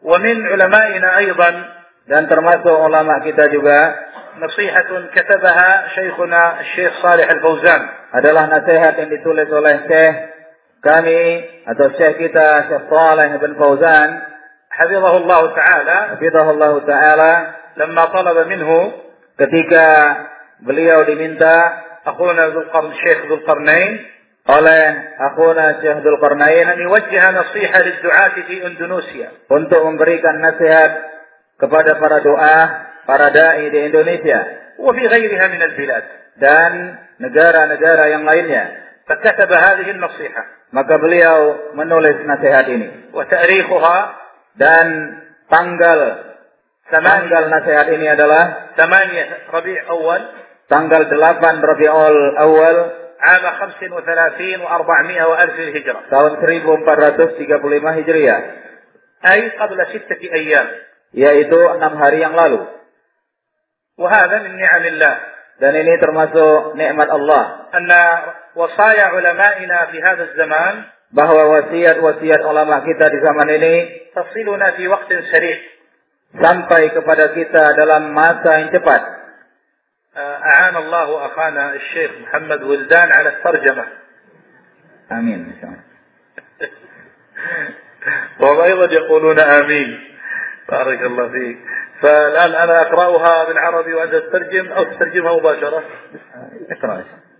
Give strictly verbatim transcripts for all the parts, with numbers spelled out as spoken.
ومن علمائنا أيضا dan termasuk ulama kita juga نصيحة كتبها شيخنا الشيخ صالح الفوزان adalah nasihat yang ditulis oleh Syekh kami atau Syekh kita Syekh Saleh bin Fauzan حفظه الله تعالى hafizahullah taala لما طلب منه ketika beliau diminta أخونا ذو القرن الشيخ ذو القرنين oleh akhuna Syekh Dzulqarnain أن يوجه نصيحة للدعاة في إندونيسيا untuk memberikan nasihat kepada para doa, para dai di Indonesia وفي غيرها من البلاد dan negara-negara yang lainnya. فكتب هذه النصيحة Maka beliau menulis nasihat ini. وتاريخها Dan tanggal tanggal nasihat ini adalah ثمانية ربيع أول tanggal delapan Rabiul Awal عام خمس وثلاثين وأربعمائة وألف الهجرة tahun seribu empat ratus tiga puluh lima Hijriah, أي قبل ستة أيام yaitu enam hari yang lalu. وهذا من نعم الله Dan ini termasuk nikmat Allah. أن وصايا علمائنا في هذا الزمان Bahwa wasiat-wasiat ulama kita di zaman ini تصلنا في وقت سريع sampai kepada kita dalam masa yang cepat. أعان الله أخانا الشيخ محمد ولدان على الترجمة. آمين. وهم أيضا يقولون آمين. بارك الله فيك. فالآن أنا أقرأها بالعربي وأنت تترجم أو تترجمها مباشرة. اقرأ.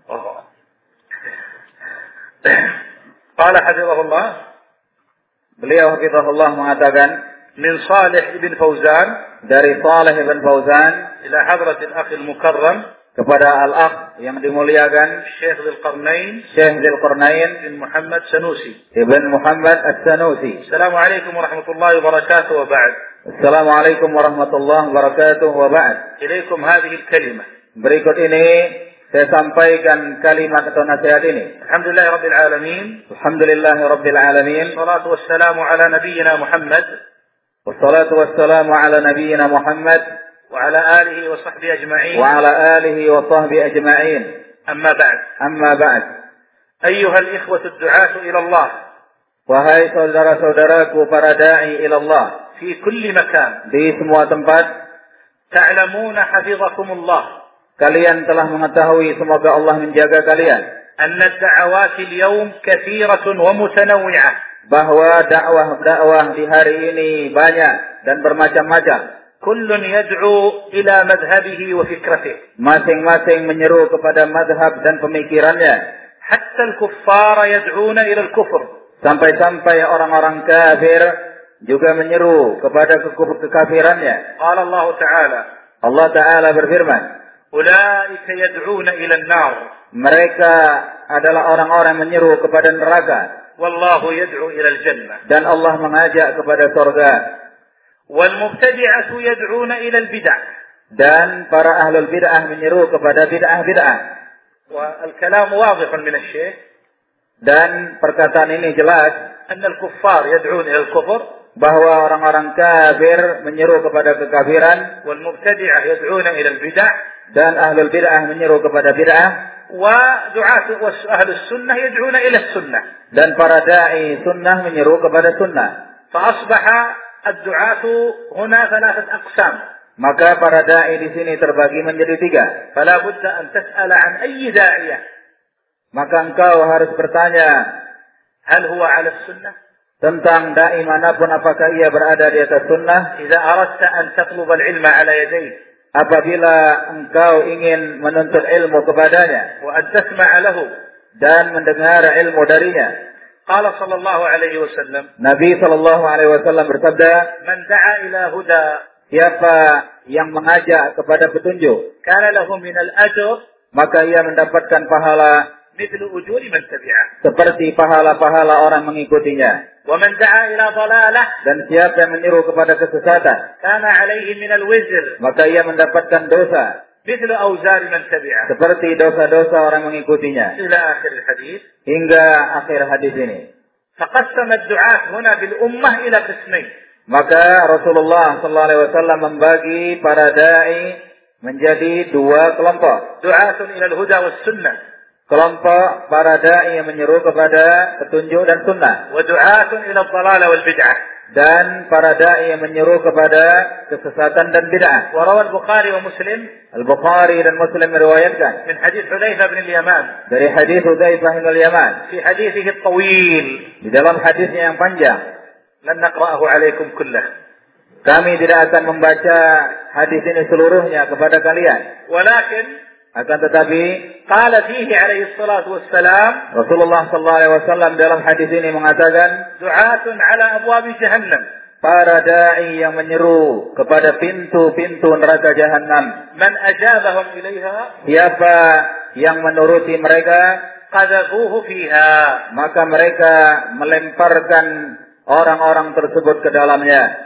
قال حفظه الله. Beliau hafizahullah mengatakan من صالح بن فوزان dari Saleh bin Fauzan إلى حضرة الأخ المكرم kepada al-akh yang dimuliakan الشيخ ذي القرنين Syekh Dzulqarnain بن محمد سنوسي ibn Muhammad As-Sanusi. السلام عليكم ورحمة الله وبركاته وبعد. Assalamualaikum warahmatullahi wabarakatuh wa ba'd. إليكم هذه الكلمة. Berikut ini saya sampaikan kalimat atau nasihat ini. الحمد لله رب العالمين. Alhamdulillahi rabbil alamin. والصلاة والسلام على نبينا محمد. Wassalatu wassalamu ala nabiyyina Muhammad وعلى آله وصحبه أجمعين. wa ala alihi wa sahbihi ajma'in. أما بعد. Amma ba'd. أيها الإخوة الدعاة إلى الله. Wahai saudara-saudaraku para dai ila Allah في كل مكان. di semua tempat, تعلمون حفظكم الله. kalian telah mengetahui semoga Allah menjaga kalian أن الدعوات اليوم كثيرة ومتنوعة. bahwa dakwah-dakwah di hari ini banyak dan bermacam-macam. كل يدعو إلى مذهبه وفكرته. Masing-masing menyeru kepada madhab dan pemikirannya. حتى الكفار يدعون إلى الكفر. Sampai-sampai orang-orang kafir juga menyeru kepada kekafirannya. قال الله تعالى. Allah Ta'ala berfirman, أولئك يدعون إلى النار. mereka adalah orang-orang menyeru kepada neraka. والله يدعو إلى الجنة. Dan Allah mengajak kepada surga. والمبتدعة يدعون إلى البدع. Dan para ahlul bid'ah menyeru kepada bid'ah-bid'ah. والكلام واضح من الشيخ. Dan perkataan ini jelas أن الكفار يدعون إلى الكفر. bahwa orang-orang kafir menyeru kepada kekafiran. والمبتدعة يدعون إلى البدع. Dan ahlul bid'ah menyeru kepada bid'ah. ودعاة أهل السنة يدعون إلى السنة. Dan para dai sunnah menyeru kepada sunnah. فأصبح الدعاة هنا ثلاثة أقسام. Maka para dai di sini terbagi menjadi tiga. فلا بد أن تسأل عن أي داعية. Maka engkau harus bertanya, هل هو على السنة؟ tentang dai manapun apakah ia berada di atas sunnah. إذا أردت أن تطلب العلم على يديه. Apabila engkau ingin menuntut ilmu kepadanya وأن تسمع له. dan mendengar ilmu darinya. قال صلى الله عليه وسلم. Nabi sallallahu alaihi wasallam bersabda, من دعا إلى هدى. siapa yang mengajak kepada petunjuk, كان له من الأجر. maka ia mendapatkan pahala مثل أجور من تبعه. seperti pahala-pahala orang mengikutinya. ومن دعا إلى ضلالة. Dan siapa yang menyeru kepada kesesatan, كان عليه من الوزر. maka ia mendapatkan dosa مثل أوزار من تبعه. seperti dosa-dosa orang mengikutinya. إلى آخر الحديث. Hingga akhir hadis ini. فقسم الدعاة هنا بالأمة إلى قسمين. Maka Rasulullah sallallahu alaihi wasallam membagi para dai menjadi dua kelompok. دعاة إلى الهدى والسنة. Kelompok para dai yang menyeru kepada petunjuk dan sunnah. ودعاة إلى الضلال والبدعة. dan para dai yang menyeru kepada kesesatan dan bid'ah. وروى البخاري ومسلم Al-Bukhari dan Muslim meriwayatkan من حديث حذيفة بن اليمان dari hadis Hudzaifah bin Al-Yaman في حديثه الطويل di dalam hadisnya yang panjang. لن نقرأه عليكم كله. Kami tidak akan membaca hadis ini seluruhnya kepada kalian. ولكن Akan tetapi قال فيه عليه الصلاة والسلام Rasulullah sallallahu alaihi wasallam dalam hadis ini mengatakan, دعاة على أبواب جهنم para dai yang menyeru kepada pintu-pintu neraka jahanam, من أجابهم إليها siapa yang menuruti mereka, قذفوه فيها maka mereka melemparkan orang-orang tersebut ke dalamnya.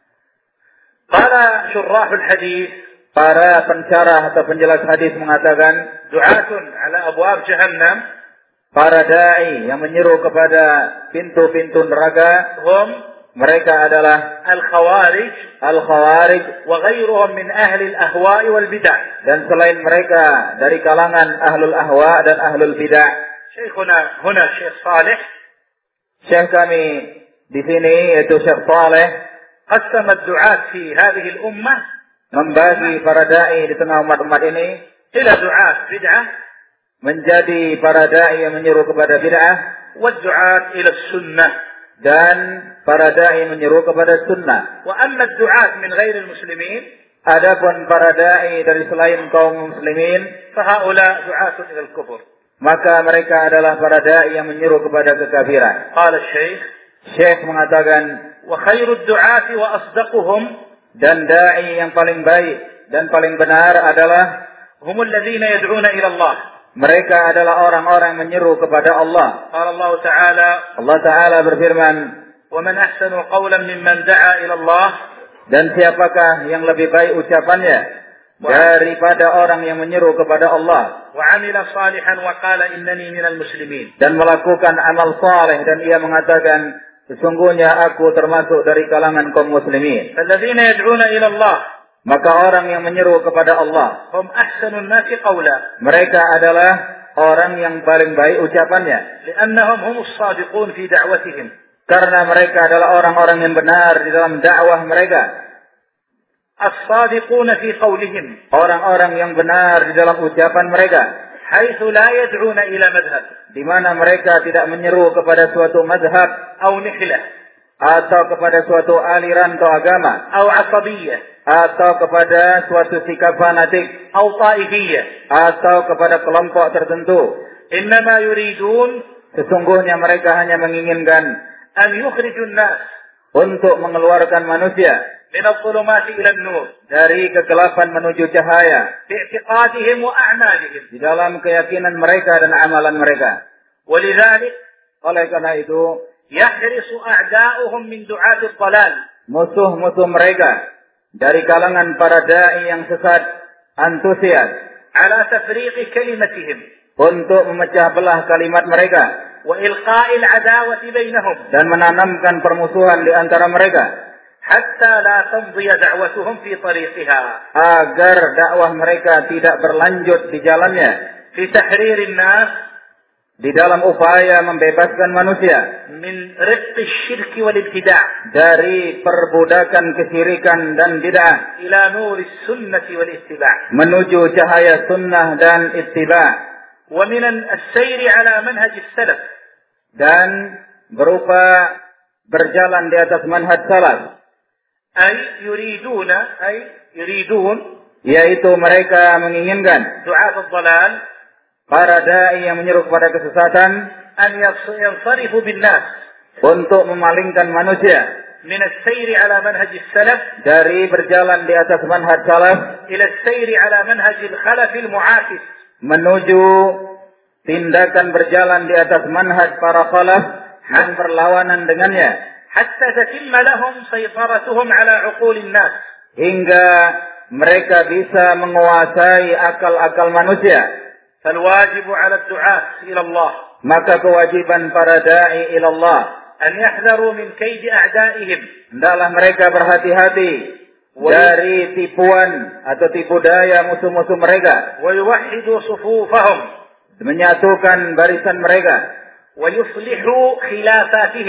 قال شراح الحديث Para pensyarah atau penjelas hadis mengatakan, دعاة على أبواب جهنم para dai yang menyeru kepada pintu-pintu neraka, هم mereka adalah الخوارج al-khawarij وغيرهم من أهل الأهواء والبدع. dan selain mereka dari kalangan ahlul ahwa dan ahlul bidah. شيخنا هنا الشيخ صالح Syekh kami di sini yaitu Syekh Saleh قسم الدعاة في هذه الأمة membagi para dai di tengah umat-umat ini إلى دعاة بدعة menjadi para dai yang menyeru kepada bid'ah والدعاة إلى السنة. dan para dai yang menyeru kepada sunnah. وأما الدعاة من غير المسلمين Adapun para dai dari selain kaum muslimin, فهؤلاء دعاة إلى الكفر. maka mereka adalah para dai yang menyeru kepada kekafiran. قال الشيخ Syekh mengatakan, وخير الدعاة وأصدقهم dan dai yang paling baik dan paling benar adalah هم الذين يدعون إلى الله. mereka adalah orang-orang yang menyeru kepada Allah. قال الله تعالى Allah Ta'ala berfirman, ومن أحسن قولا ممن دعا إلى الله. dan siapakah yang lebih baik ucapannya daripada orang yang menyeru kepada Allah وعمل صالحا وقال إنني من المسلمين. dan melakukan amal saleh dan ia mengatakan, sesungguhnya aku termasuk dari kalangan kaum muslimin. فالذين يدعون إلى الله Maka orang yang menyeru kepada Allah, هم أحسن الناس قولا mereka adalah orang yang paling baik ucapannya. لأنهم هم الصادقون في دعوتهم. Karena mereka adalah orang-orang yang benar di dalam dakwah mereka. الصادقون في قولهم Orang-orang yang benar di dalam ucapan mereka. حيث لا يدعون إلى مذهب Di mana mereka tidak menyeru kepada suatu mazhab أو نحلة atau kepada suatu aliran atau agama أو عصبية atau kepada suatu sikap fanatik أو طائفية. atau kepada kelompok tertentu. إنما يريدون Sesungguhnya mereka hanya menginginkan أن يخرجوا الناس untuk mengeluarkan manusia من الظلمات إلى النور dari kegelapan menuju cahaya باعتقادهم وأعمالهم. di dalam keyakinan mereka dan amalan mereka. ولذلك Oleh karena itu, يحرص أعداؤهم من دعاة الضلال musuh-musuh mereka dari kalangan para dai yang sesat antusias على تفريق كلمتهم untuk memecah belah kalimat mereka وإلقاء العداوة بينهم dan menanamkan permusuhan di antara mereka حتى لا تمضي دعوتهم في طريقها agar dakwah mereka tidak berlanjut di jalannya في تحرير الناس di dalam upaya membebaskan manusia من رق الشرك والابتداع dari perbudakan kesyirikan dan bid'ah إلى نور السنة والاتباع menuju cahaya sunnah dan ittiba' ومن السير على منهج السلف dan berupa berjalan di atas manhaj salaf, أي يريدون أي يريدون yaitu mereka menginginkan دعاة الضلال para dai yang menyeru kepada kesesatan أن ينصرفوا بالناس untuk memalingkan manusia من السير على منهج السلف dari berjalan di atas manhaj salaf إلى السير على منهج الخلف المعاكس menuju tindakan berjalan di atas manhaj para khalaf yang berlawanan dengannya حتى تتم لهم سيطرتهم على عقول الناس hingga mereka bisa menguasai akal-akal manusia. فالواجب على الدعاة إلى الله Maka kewajiban para dai ila Allah أن يحذروا من كيد أعدائهم hendaklah mereka berhati-hati dari tipuan atau tipu daya musuh-musuh mereka, ويوحدوا صفوفهم menyatukan barisan mereka ويصلحوا خلافاتهم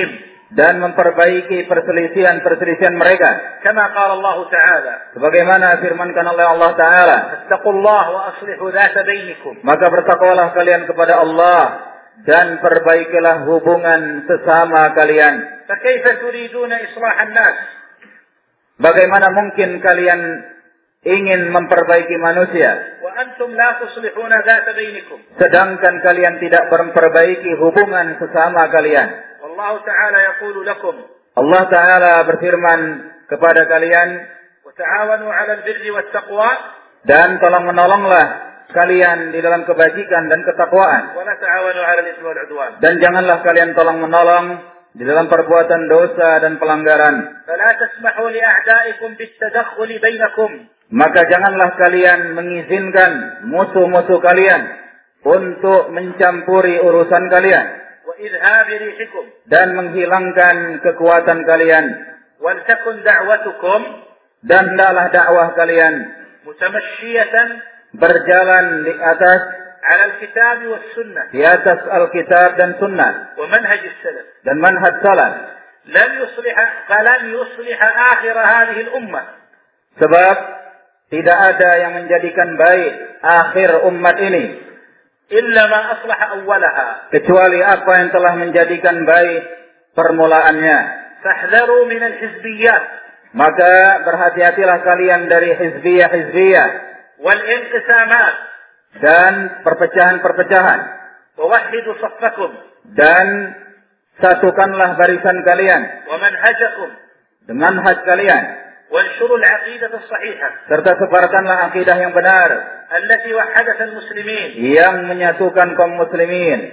dan memperbaiki perselisihan-perselisihan mereka. Kama qala Allah Ta'ala. Sebagaimana firmankan oleh Allah Ta'ala. Fattaqullaha wa aslihu dhata bainikum. Maka bertakwalah kalian kepada Allah dan perbaikilah hubungan sesama kalian. Fakaifa turiduna islahan nas? Bagaimana mungkin kalian ingin memperbaiki manusia wa antum la tuslihuna dhata bainikum, sedangkan kalian tidak memperbaiki hubungan sesama kalian? Allah Ta'ala yaqulu lakum. Allah Ta'ala berfirman kepada kalian, wa ta'awanu 'alal birri wat taqwa, dan tolong menolonglah kalian di dalam kebajikan dan ketakwaan. Wa la ta'awanu 'alal itsmi wal 'udwan. Dan janganlah kalian tolong menolong di dalam perbuatan dosa dan pelanggaran. Fala tasmahu li a'da'ikum bit tadakhkhul bainakum. Maka janganlah kalian mengizinkan musuh-musuh kalian untuk mencampuri urusan kalian. Wa idhabi rihikum. Dan menghilangkan kekuatan kalian. Wal takun da'watukum. Dan hendaklah dakwah kalian mutamassyiyatan, berjalan di atas ala al-kitab was sunnah, di atas Alkitab dan Sunnah, wa manhaj as-salaf, dan manhaj salaf. Lan yusliha falan yusliha akhir hadhihi al-ummah. Sebab tidak ada yang menjadikan baik akhir umat ini illa ma aslaha awwalaha, kecuali apa yang telah menjadikan baik permulaannya. Fahdharu min al-hizbiyyat. Maka berhati-hatilah kalian dari hizbiyah-hizbiyah wal inqisamat, dan perpecahan-perpecahan. Wa wahhidu saffakum, dan satukanlah barisan kalian wa manhajakum, dengan manhaj kalian. Wanshurul aqidah as-sahihah, serta sebarkanlah akidah yang benar allati wahhadat al-muslimin, yang menyatukan kaum muslimin,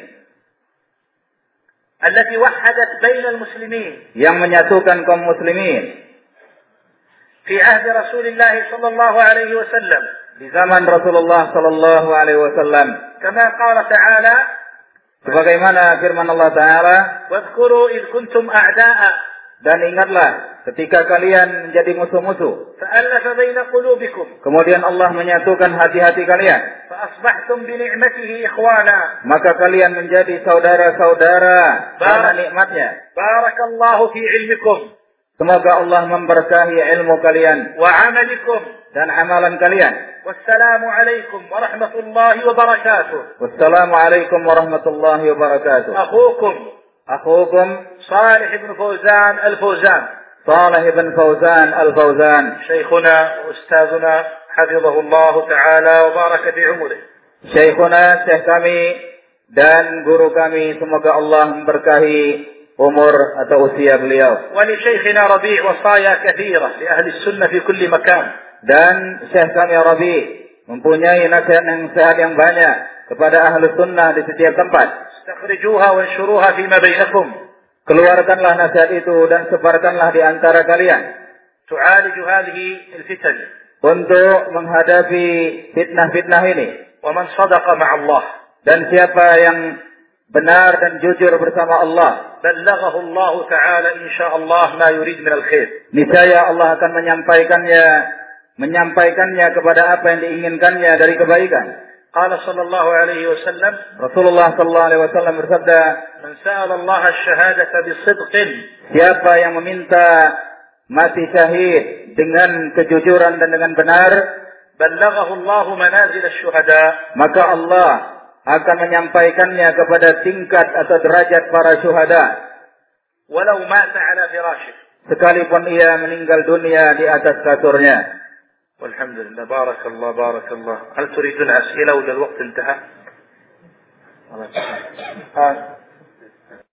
allati wahhadat bain al-muslimin, yang menyatukan kaum muslimin. Fi ahdi Rasulillah sallallahu alaihi wasallam, di zaman Rasulullah sallallahu alaihi wasallam. Kama qala ta'ala, sebagaimana firman Allah Ta'ala, wadhkuru id kuntum a'da'a, dan ingatlah ketika kalian menjadi musuh-musuh, fa'alafa baina qulubikum, kemudian Allah menyatukan hati-hati kalian, fa'asbahtum bi ni'matihi ikhwana, maka kalian menjadi saudara-saudara karena nikmatnya. Barakallahu fi ilmikum, semoga Allah memberkahi ilmu kalian wa 'amalikum, dan amalan kalian. Wassalamu alaikum warahmatullahi wabarakatuh. Wassalamu alaikum warahmatullahi wabarakatuh. Akhukum Akhukum Salih ibn Fawzan al-Fawzan, Salih ibn Fawzan al-Fawzan, Syekhuna Ustazuna hafizahullah ta'ala wa baraka fi umurih. Syekhuna, syekh kami dan guru kami, semoga Allah memberkahi umur atau usia beliau. Wa li Syekhina Rabi' wasaya katsira li ahli sunnah fi kulli makan. Dan syekh kami Rabi' mempunyai nasihat yang sehat yang banyak kepada ahli sunnah di setiap tempat. Istakhrijuha wa anshuruha fima bainakum. Keluarkanlah nasihat itu dan sebarkanlah di antara kalian. Tu'aliju hadhihi al-fitan, untuk menghadapi fitnah-fitnah ini. Wa man sadaqa ma'allah, dan siapa yang benar dan jujur bersama Allah, ballaghahu Allah Ta'ala insyaallah ma yurid min al-khair. niscaya Allah akan menyampaikannya menyampaikannya kepada apa yang diinginkannya dari kebaikan. Qala sallallahu alaihi wasallam, Rasulullah sallallahu alaihi wasallam bersabda, man sa'ala Allah ash-shahadata bisidqin, siapa yang meminta mati syahid dengan kejujuran dan dengan benar, ballaghahu Allah manazil asy-syuhada, maka Allah akan menyampaikannya kepada tingkat atau derajat para syuhada, walau mata ala firashih, sekalipun ia meninggal dunia di atas kasurnya. Walhamdulillah, barakallah, barakallah. Hal turidun as'ila wala al-waqt intaha?